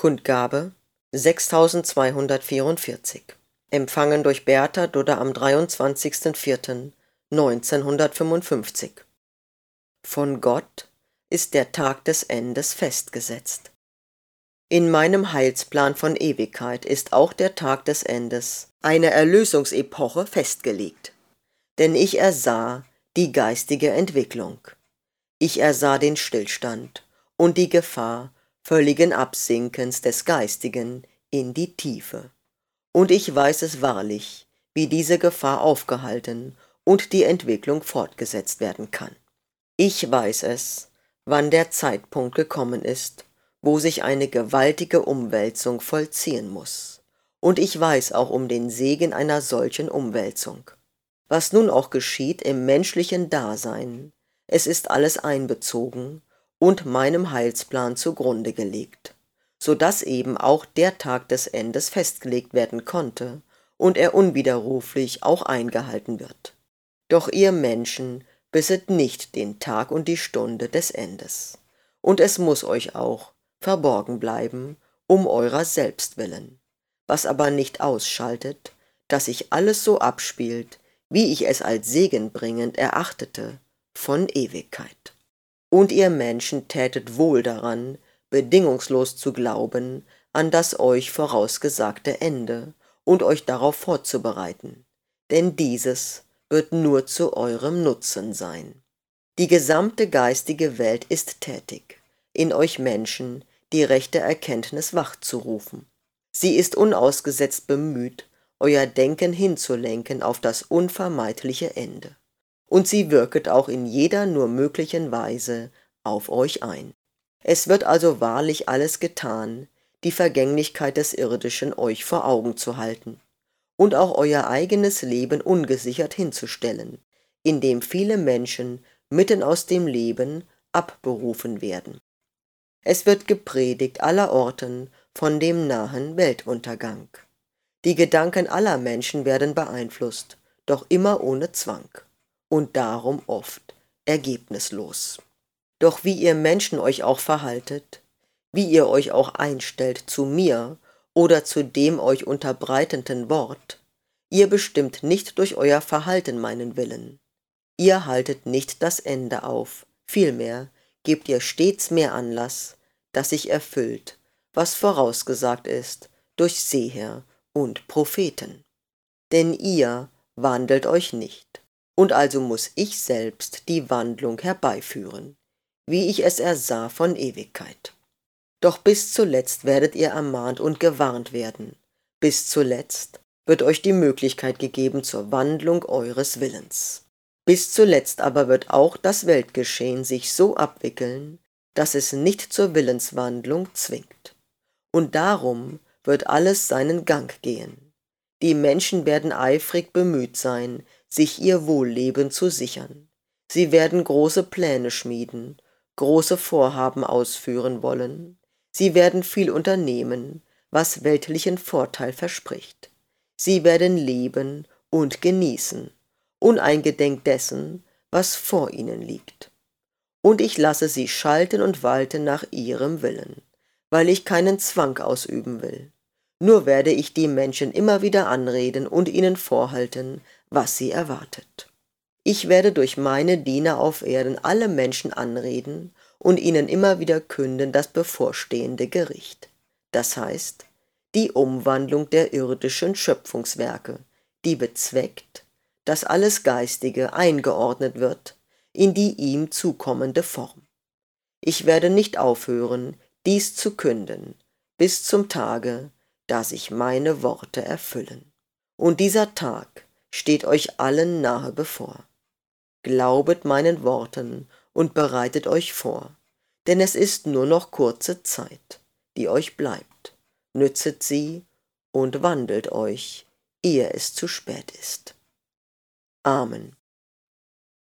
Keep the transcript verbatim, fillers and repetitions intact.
Kundgabe sechstausendzweihundertvierundvierzig. Empfangen durch Bertha Dudder am dreiundzwanzigsten vierten neunzehnhundertfünfundfünfzig. Von Gott ist der Tag des Endes festgesetzt. In meinem Heilsplan von Ewigkeit ist auch der Tag des Endes, eine Erlösungsepoche, festgelegt. Denn ich ersah die geistige Entwicklung. Ich ersah den Stillstand und die Gefahr völligen Absinkens des Geistigen in die Tiefe. Und ich weiß es wahrlich, wie diese Gefahr aufgehalten und die Entwicklung fortgesetzt werden kann. Ich weiß es, wann der Zeitpunkt gekommen ist, wo sich eine gewaltige Umwälzung vollziehen muss. Und ich weiß auch um den Segen einer solchen Umwälzung. Was nun auch geschieht im menschlichen Dasein, es ist alles einbezogen und meinem Heilsplan zugrunde gelegt, so dass eben auch der Tag des Endes festgelegt werden konnte und er unwiderruflich auch eingehalten wird. Doch ihr Menschen wisset nicht den Tag und die Stunde des Endes, und es muss euch auch verborgen bleiben, um eurer selbst willen, was aber nicht ausschaltet, dass sich alles so abspielt, wie ich es als segenbringend erachtete, von Ewigkeit. Und ihr Menschen tätet wohl daran, bedingungslos zu glauben an das euch vorausgesagte Ende und euch darauf vorzubereiten, denn dieses wird nur zu eurem Nutzen sein. Die gesamte geistige Welt ist tätig, in euch Menschen die rechte Erkenntnis wachzurufen. Sie ist unausgesetzt bemüht, euer Denken hinzulenken auf das unvermeidliche Ende. Und sie wirket auch in jeder nur möglichen Weise auf euch ein. Es wird also wahrlich alles getan, die Vergänglichkeit des Irdischen euch vor Augen zu halten und auch euer eigenes Leben ungesichert hinzustellen, indem viele Menschen mitten aus dem Leben abberufen werden. Es wird gepredigt allerorten von dem nahen Weltuntergang. Die Gedanken aller Menschen werden beeinflusst, doch immer ohne Zwang und darum oft ergebnislos. Doch wie ihr Menschen euch auch verhaltet, wie ihr euch auch einstellt zu mir oder zu dem euch unterbreitenden Wort, ihr bestimmt nicht durch euer Verhalten meinen Willen. Ihr haltet nicht das Ende auf, vielmehr gebt ihr stets mehr Anlass, dass sich erfüllt, was vorausgesagt ist durch Seher und Propheten. Denn ihr wandelt euch nicht, und also muß ich selbst die Wandlung herbeiführen, wie ich es ersah von Ewigkeit. Doch bis zuletzt werdet ihr ermahnt und gewarnt werden, bis zuletzt wird euch die Möglichkeit gegeben zur Wandlung eures Willens. Bis zuletzt aber wird auch das Weltgeschehen sich so abwickeln, dass es nicht zur Willenswandlung zwingt. Und darum wird alles seinen Gang gehen. Die Menschen werden eifrig bemüht sein, sich ihr Wohlleben zu sichern. Sie werden große Pläne schmieden, große Vorhaben ausführen wollen. Sie werden viel unternehmen, was weltlichen Vorteil verspricht. Sie werden leben und genießen, uneingedenk dessen, was vor ihnen liegt. Und ich lasse sie schalten und walten nach ihrem Willen, weil ich keinen Zwang ausüben will. Nur werde ich die Menschen immer wieder anreden und ihnen vorhalten, was sie erwartet. Ich werde durch meine Diener auf Erden alle Menschen anreden und ihnen immer wieder künden das bevorstehende Gericht. Das heißt, die Umwandlung der irdischen Schöpfungswerke, die bezweckt, dass alles Geistige eingeordnet wird in die ihm zukommende Form. Ich werde nicht aufhören, dies zu künden, bis zum Tage, da sich meine Worte erfüllen. Und dieser Tag steht euch allen nahe bevor. Glaubet meinen Worten und bereitet euch vor, denn es ist nur noch kurze Zeit, die euch bleibt. Nützet sie und wandelt euch, ehe es zu spät ist. Amen.